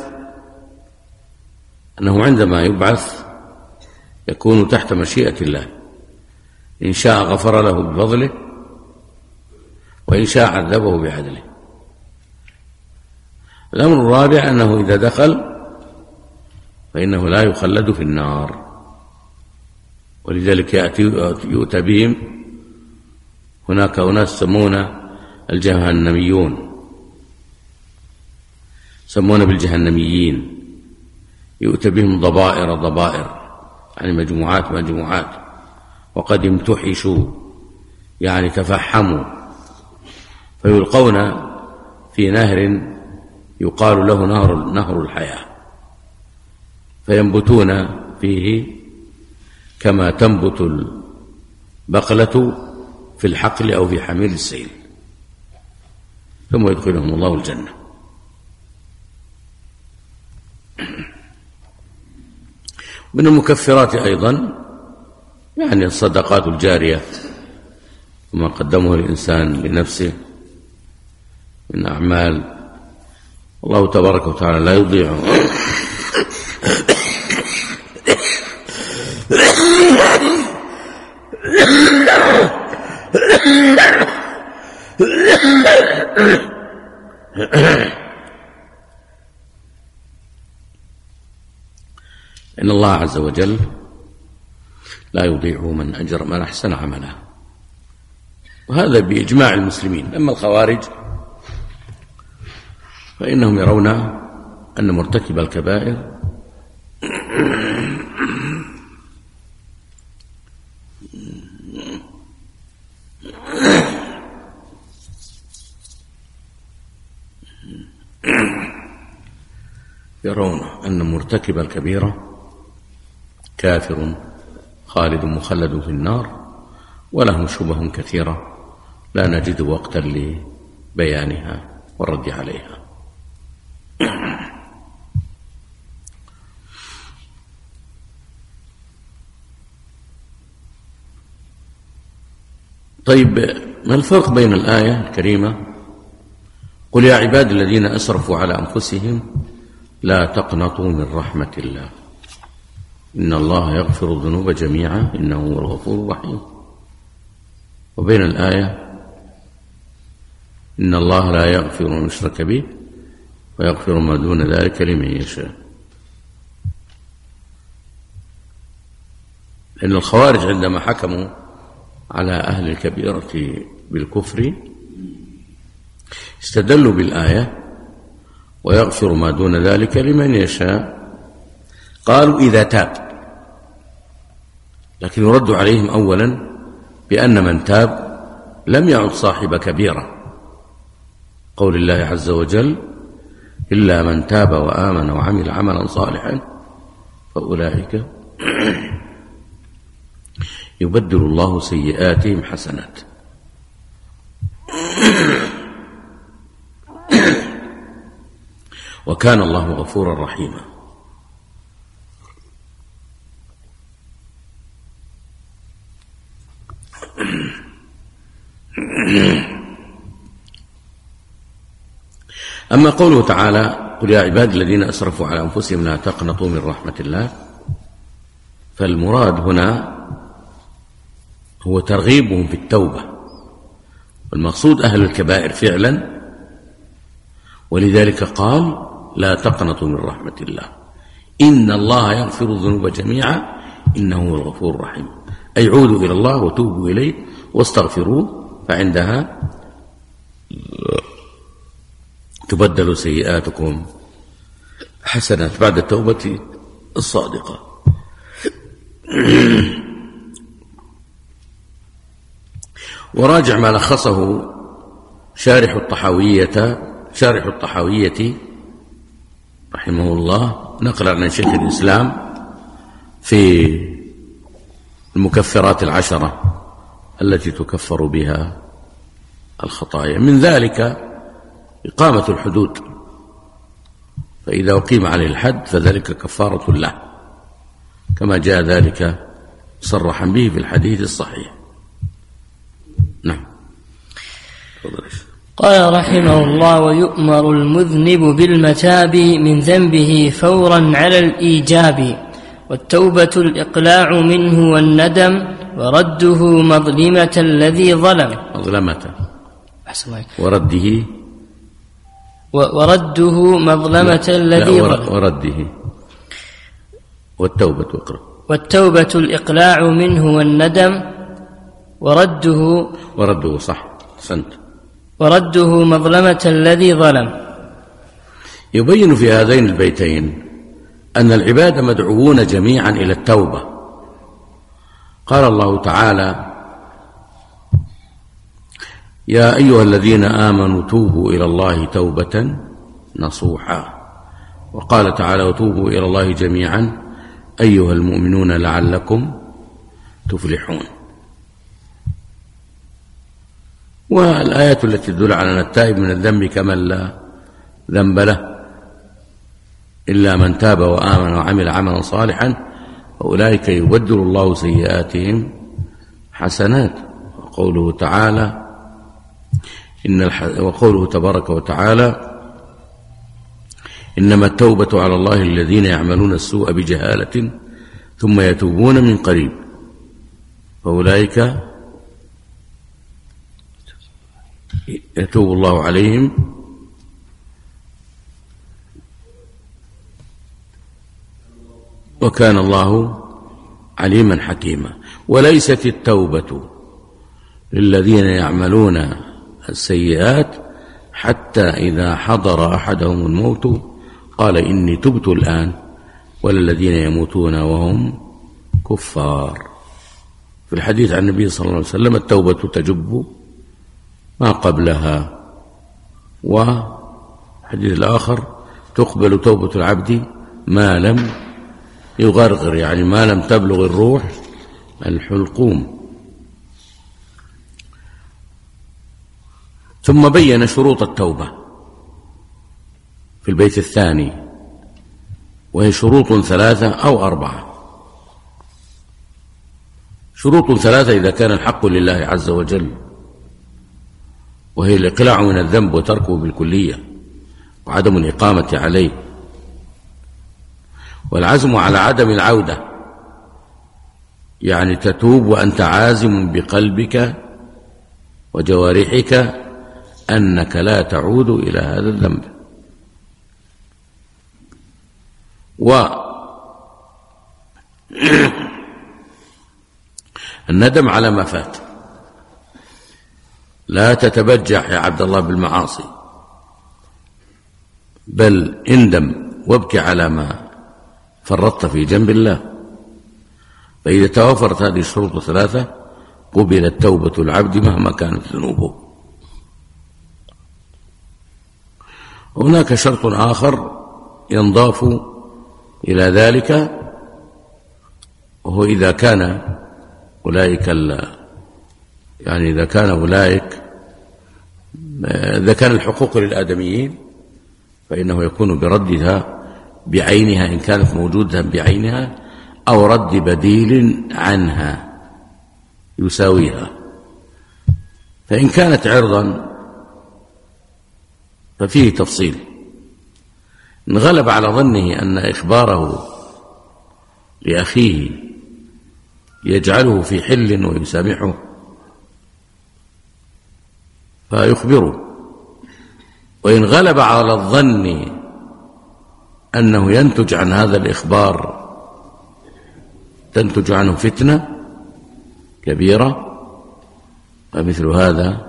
أنه عندما يبعث يكون تحت مشيئة الله، إن شاء غفر له بفضله، وإن شاء عذبه بعدله. الأمر الرابع أنه إذا دخل فإنه لا يخلد في النار، ولذلك يأتي يؤتى بهم. هناك أناس يسمون الجهنميون، يسمون بالجهنميين، يؤتى بهم ضبائر ضبائر، يعني مجموعات مجموعات، وقد امتحشوا يعني تفحموا، فيلقون في نهر يقال له نهر, نهر الحياة، فينبتون فيه كما تنبت البقلة في الحقل أو في حميل السيل، ثم يدخلهم الله الجنة. من المكفرات أيضا يعني الصدقات الجارية وما قدمه الإنسان لنفسه من أعمال، الله تبارك وتعالى لا يضيع إن الله عز وجل لا يضيع من أجر من أحسن عملا، وهذا بإجماع المسلمين. أما الخوارج فإنهم يرون أن مرتكب الكبائر يرون أن مرتكب الكبيرة كافر خالد مخلد في النار، ولهم شبه كثيرة لا نجد وقتا لبيانها والرد عليها. طيب، ما الفرق بين الآية الكريمة قل يا عبادي الذين أسرفوا على أنفسهم لا تقنطوا من رحمة الله إن الله يغفر الذنوب جميعا إنه هو الغفور الرحيم، وبين الآية إن الله لا يغفر أن يشرك به ويغفر ما دون ذلك لمن يشاء؟ لأن الخوارج عندما حكموا على أهل الكبيرة بالكفر استدلوا بالآية ويغفر ما دون ذلك لمن يشاء، قالوا إذا تاب، لكن يرد عليهم أولا بأن من تاب لم يعد صاحب كبيرة، قول الله عز وجل إلا من تاب وآمن وعمل عملا صالحا فأولئك يبدل الله سيئاتهم حسنات. وكان الله غفورا رحيما. أما قوله تعالى: قل يا عباد الذين أسرفوا على أنفسهم لا تقنطوا من رحمة الله، فالمراد هنا هو ترغيبهم في التوبة، والمقصود أهل الكبائر فعلا، ولذلك قال: لا تقنطوا من رحمة الله إن الله يغفر الذنوب جميعا إنه هو الغفور الرحيم، أي عودوا إلى الله وتوبوا إليه واستغفروه، فعندها تبدل سيئاتكم حسنات بعد التوبة الصادقة. وراجع ما لخصه شارح الطحاوية شارح الطحاوية رحمه الله نقلا عن شيخ الإسلام في المكفرات العشرة التي تكفر بها الخطايا، من ذلك إقامة الحدود، فإذا أقيم عليه الحد فذلك كفارة له، كما جاء ذلك صرحا به في الحديث الصحيح. نعم. قال رحمه الله: ويؤمر المذنب بالمتاب من ذنبه فورا على الإيجاب، والتوبة الإقلاع منه والندم، ورده مظلمة الذي ظلم مظلمة ورده ورده مظلمة الذي ظلم ورده والتوبة اقرأ والتوبة الإقلاع منه والندم، ورده ورده صح سنت ورده مظلمة الذي ظلم. يبين في هذين البيتين أن العباد مدعوون جميعا إلى التوبة. قال الله تعالى: يا أيها الذين آمنوا توبوا إلى الله توبة نصوحا. وقال تعالى: وتوبوا إلى الله جميعا أيها المؤمنون لعلكم تفلحون. والآيات التي تدل على أن التائب من الذنب كمن لا ذنب له إلا من تاب وآمن وعمل عملا صالحا فأولئك يبدل الله سيئاتهم حسنات. وقوله تعالى إن الح... وقوله تبارك وتعالى: إنما التوبة على الله الذين يعملون السوء بجهالة ثم يتوبون من قريب فأولئك يتوب الله عليهم وكان الله عليما حكيما. وليست التوبة للذين يعملون السيئات حتى إذا حضر أحدهم الموت قال إني تبت الآن، وللذين يموتون وهم كفار. في الحديث عن النبي صلى الله عليه وسلم: التوبة تجب ما قبلها. وحديث الآخر: تقبل توبة العبد ما لم يغرغر، يعني ما لم تبلغ الروح الحلقوم. ثم بين شروط التوبة في البيت الثاني، وهي شروط ثلاثة أو أربعة. شروط ثلاثة إذا كان الحق لله عز وجل، وهي الإقلاع من الذنب وتركه بالكلية وعدم الإقامة عليه، والعزم على عدم العودة، يعني تتوب وأنت عازم بقلبك وجوارحك أنك لا تعود إلى هذا الذنب. والندم على ما فات، لا تتبجح يا عبد الله بالمعاصي، بل اندم وابكي على ما فرطت في جنب الله. فإذا توفرت هذه الشروط الثلاثة قبلت توبة العبد مهما كانت ذنوبه. هناك شرط آخر ينضاف إلى ذلك، وهو إذا كان أولئك يعني إذا كان أولئك إذا كان الحقوق للآدميين فإنه يكون بردها بعينها إن كانت موجودة بعينها، أو رد بديل عنها يساويها. فإن كانت عرضا ففيه تفصيل. إن غلب على ظنه أن إخباره لأخيه يجعله في حل ويسامحه فيخبره، وإن غلب على الظن أنه ينتج عن هذا الإخبار تنتج عنه فتنة كبيرة فمثل هذا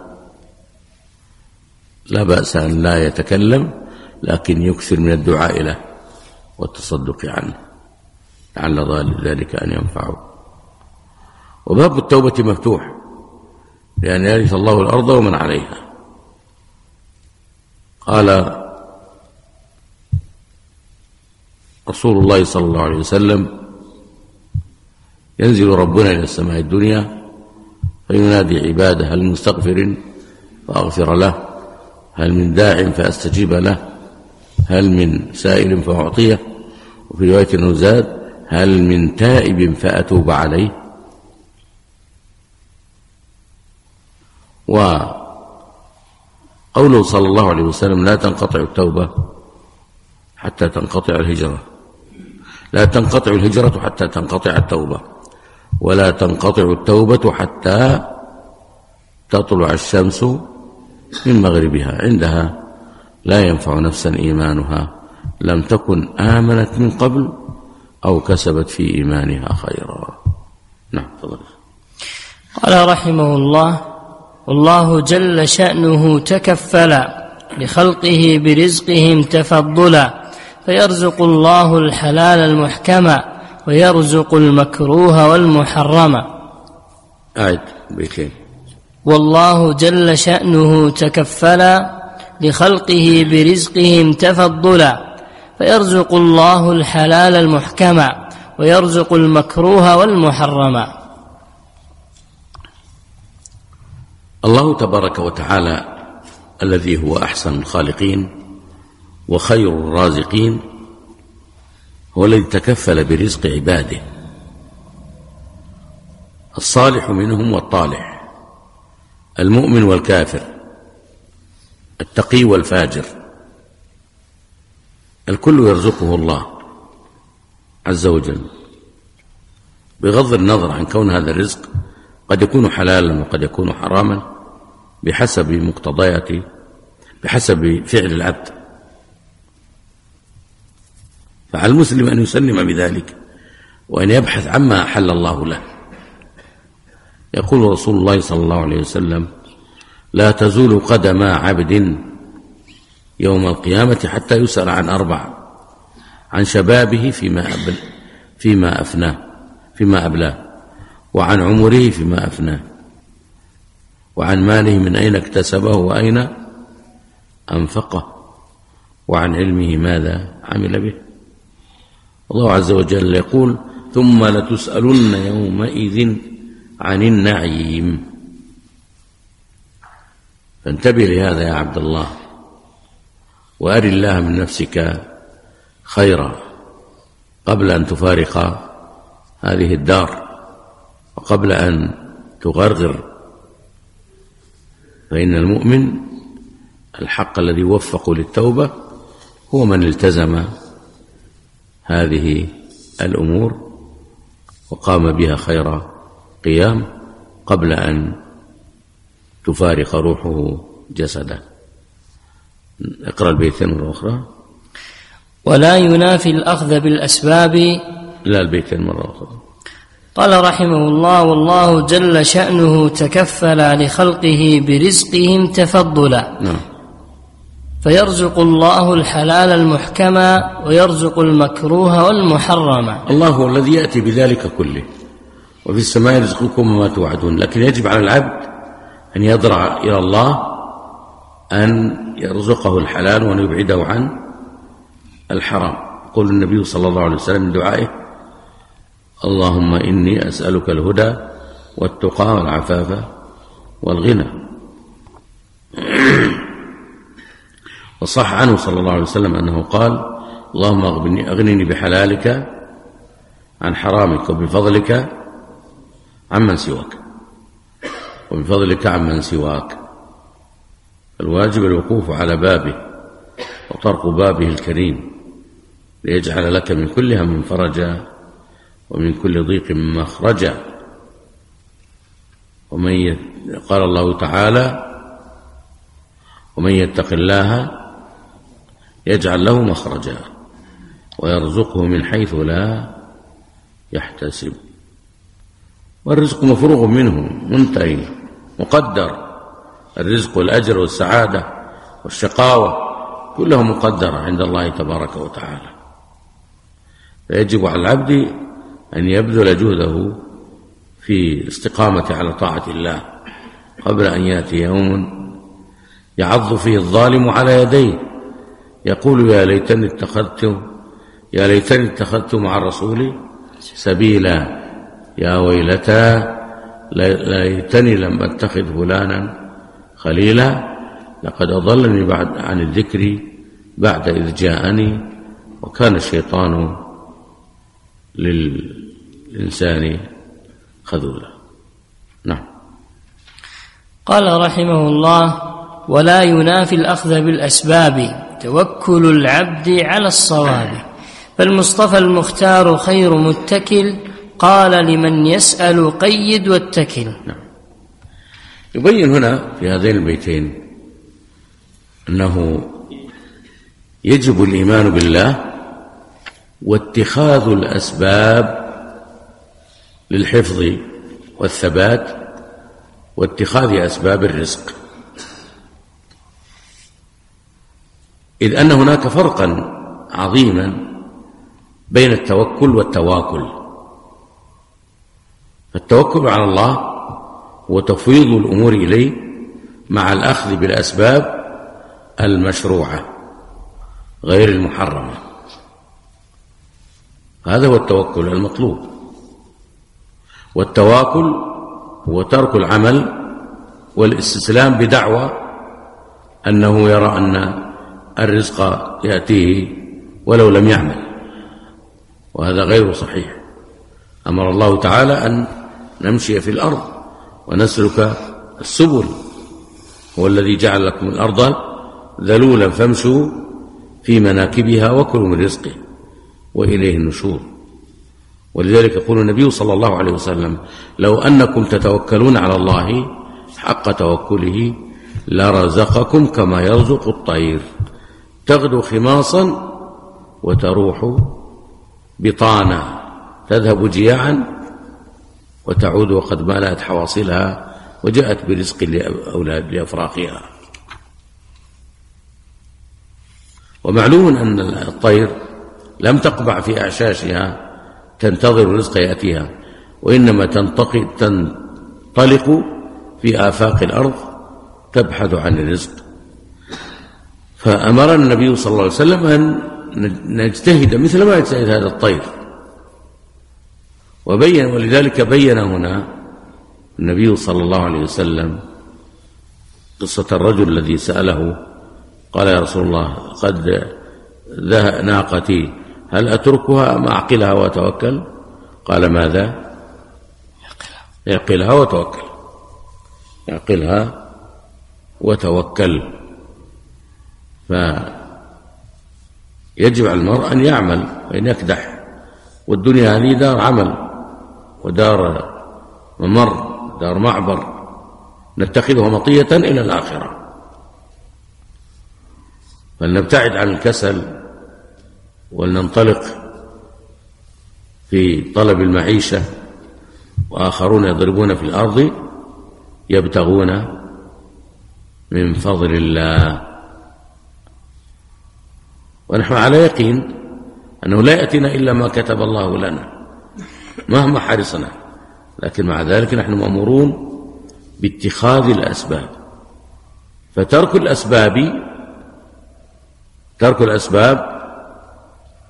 لا بأس أن لا يتكلم، لكن يكثر من الدعاء له والتصدق عنه لعل ذلك أن ينفعه. وباب التوبة مفتوح، لأن يرث الله الأرض ومن عليها. قال رسول الله صلى الله عليه وسلم: ينزل ربنا إلى السماء الدنيا فينادي عباده: هل من مستغفر فأغفر له، هل من داع فأستجيب له، هل من سائل فأعطيه، وفي رواية أنه زاد: هل من تائب فأتوب عليه. وقوله صلى الله عليه وسلم: لا تنقطع التوبة حتى تنقطع الهجرة، لا تنقطع الهجرة حتى تنقطع التوبة، ولا تنقطع التوبة حتى تطلع الشمس من مغربها، عندها لا ينفع نفسا إيمانها لم تكن آمنت من قبل أو كسبت في إيمانها خيرا. نعم تفضل. قال رحمه الله: والله جل شأنه تكفل لخلقه برزقهم تفضلا، فيرزق الله الحلال المحكم ويرزق المكروه والمحرم. أعد بيتين. والله جل شأنه تكفل لخلقه برزقهم تفضلا، فيرزق الله الحلال المحكم ويرزق المكروه والمحرم. الله تبارك وتعالى الذي هو أحسن الخالقين وخير الرازقين هو الذي تكفل برزق عباده، الصالح منهم والطالح، المؤمن والكافر، التقي والفاجر، الكل يرزقه الله عز وجل، بغض النظر عن كون هذا الرزق قد يكون حلالا وقد يكون حراما بحسب مقتضيات بحسب فعل العبد. فعلى المسلم أن يسلم بذلك وأن يبحث عما أحل الله له. يقول رسول الله صلى الله عليه وسلم: لا تزول قدم عبد يوم القيامة حتى يسأل عن أربع: عن شبابه فيما أبل فيما أفناه فيما أبلاه، وعن عمره فيما أفناه، وعن ماله من أين اكتسبه وأين أنفقه، وعن علمه ماذا عمل به. الله عز وجل يقول: ثم لتسألن يومئذ عن النعيم. فانتبه لهذا يا عبد الله، وأر الله من نفسك خيرا قبل أن تفارق هذه الدار وقبل أن تغرغر. فإن المؤمن الحق الذي وفق للتوبة هو من التزم هذه الأمور وقام بها خير قيام قبل أن تفارق روحه جسده. اقرأ البيتين مرة أخرى. ولا ينافي الأخذ بالأسباب. لا البيتين مرة أخرى. قال رحمه الله: والله جل شأنه تكفل لخلقه برزقهم تفضلا. نعم. فيرزق الله الحلال المحكم ويرزق المكروه والمحرم. الله هو الذي يأتي بذلك كله، وفي السماء رزقكم وما توعدون. لكن يجب على العبد أن يضرع إلى الله أن يرزقه الحلال وأن يبعده عن الحرام. يقول النبي صلى الله عليه وسلم من دعائه: اللهم إني أسألك الهدى والتقى والعفاف والغنى. وصح عنه صلى الله عليه وسلم أنه قال: اللهم أغنني بحلالك عن حرامك وبفضلك عمن سواك وبفضلك عمن سواك. الواجب الوقوف على بابه وطرق بابه الكريم ليجعل لك من كل هم فرجا ومن كل ضيق مخرجا. ومن ي... قال الله تعالى: ومن يتق الله يجعل له مخرجا ويرزقه من حيث لا يحتسب. والرزق مفروغ منه منتهي مقدر. الرزق والأجر والسعادة والشقاوة كلها مقدرة عند الله تبارك وتعالى. فيجب على العبد أن يبذل جهده في الاستقامة على طاعة الله قبل أن يأتي يوم يعض فيه الظالم على يديه يقول: يا ليتني اتخذت يا ليتني اتخذت مع الرسول سبيلا، يا ويلتى ليتني لم أتخذ فلانا خليلا، لقد أضلني بعد عن الذكر بعد إذ جاءني، وكان الشيطان للإنسان خذولا. نعم. قال رحمه الله: ولا ينافي الأخذ بالأسباب توكل العبد على الصواب، فالمصطفى المختار خير متكل، قال لمن يسأل قيد واتكل. نعم. يبين هنا في هذين البيتين أنه يجب الإيمان بالله واتخاذ الأسباب للحفظ والثبات واتخاذ أسباب الرزق، إذ أن هناك فرقا عظيما بين التوكل والتواكل. فالتوكل على الله هو تفويض الأمور إليه مع الأخذ بالأسباب المشروعة غير المحرمة، هذا هو التوكل المطلوب. والتواكل هو ترك العمل والاستسلام بدعوى أنه يرى أن الرزق يأتيه ولو لم يعمل، وهذا غير صحيح. أمر الله تعالى أن نمشي في الأرض ونسلك السبل، هو الذي جعل لكم الأرض ذلولا فامشوا في مناكبها وكلوا من رزقه وإليه النشور. ولذلك يقول النبي صلى الله عليه وسلم: لو أنكم تتوكلون على الله حق توكله لرزقكم كما يرزق الطير تغدو خماصا وتروح بطانا، تذهب جياعا وتعود وقد ملأت حواصلها وجاءت برزق لأولاد لأفراخها. ومعلوم أن الطير لم تقبع في أعشاشها تنتظر الرزق يأتيها، وإنما تنطلق في آفاق الأرض تبحث عن الرزق. فأمرنا النبي صلى الله عليه وسلم أن نجتهد مثل ما يجتهد هذا الطير، وبين ولذلك بين هنا النبي صلى الله عليه وسلم قصة الرجل الذي سأله قال: يا رسول الله قد ذهب ناقتي هل أتركها أم أعقلها وأتوكل؟ قال: ماذا؟ يعقلها وتوكل. يعقلها وتوكل. فيجب على المرء أن يعمل وأن يكدح، والدنيا هذه دار عمل ودار ممر، دار معبر نتخذها مطية إلى الآخرة. فلنبتعد عن الكسل ولننطلق في طلب المعيشة، وآخرون يضربون في الأرض يبتغون من فضل الله. ونحن على يقين أنه لا يأتينا إلا ما كتب الله لنا مهما حرصنا، لكن مع ذلك نحن مأمورون باتخاذ الأسباب. فترك الأسباب ترك الأسباب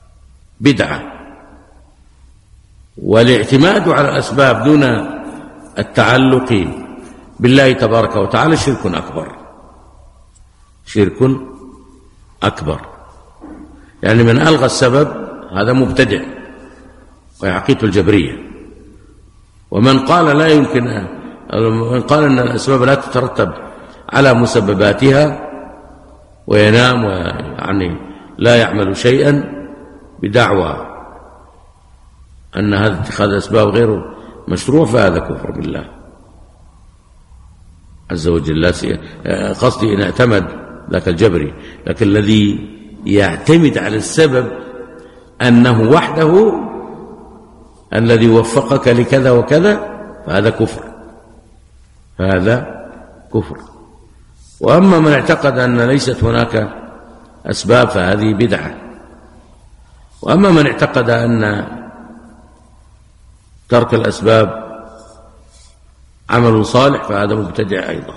بدعة، والاعتماد على الأسباب دون التعلق بالله تبارك وتعالى شرك أكبر، شرك أكبر. يعني من ألغى السبب هذا مبتدع وهي عقيدة الجبرية. ومن قال لا يمكن، من قال أن الأسباب لا تترتب على مسبباتها وينام ويعني لا يعمل شيئا بدعوى أن هذا اتخاذ أسباب غير مشروع، فهذا كفر بالله عز وجل. قصدي إن اعتمد ذاك الجبري، لكن الذي يعتمد على السبب أنه وحده الذي وفقك لكذا وكذا فهذا كفر، هذا كفر. وأما من اعتقد أن ليست هناك أسباب فهذه بدعة. وأما من اعتقد أن ترك الأسباب عمل صالح فهذا مبتدع أيضا.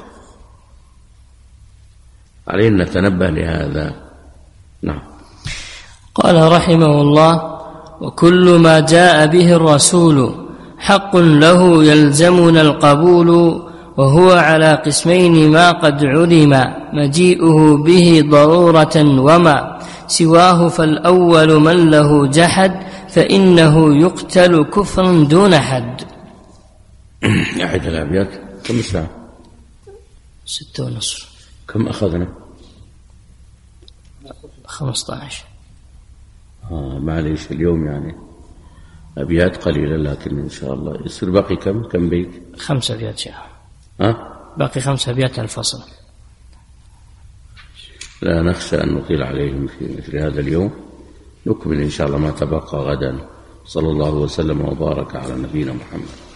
علينا نتنبه لهذا. نعم. قال رحمه الله: وكل ما جاء به الرسول حق له يلزمنا القبول، وهو على قسمين: ما قد علم مجيئه به ضرورة، وما سواه فالأول من له جحد، فإنه يقتل كفرا دون حد. أحد الأبيات كم الساعة؟ ستة ونصف. كم أخذنا؟ خمسة عشر. آه معليش اليوم يعني أبيات قليلة، لكن إن شاء الله يصير باقي كم كم بيت؟ خمسة أبيات شيخ. ها؟ باقي خمسة أبيات الفصل. لا نخشى أن نطيل عليهم في مثل هذا اليوم. نكمل إن شاء الله ما تبقى غدا. صلى الله وسلم وبارك على نبينا محمد.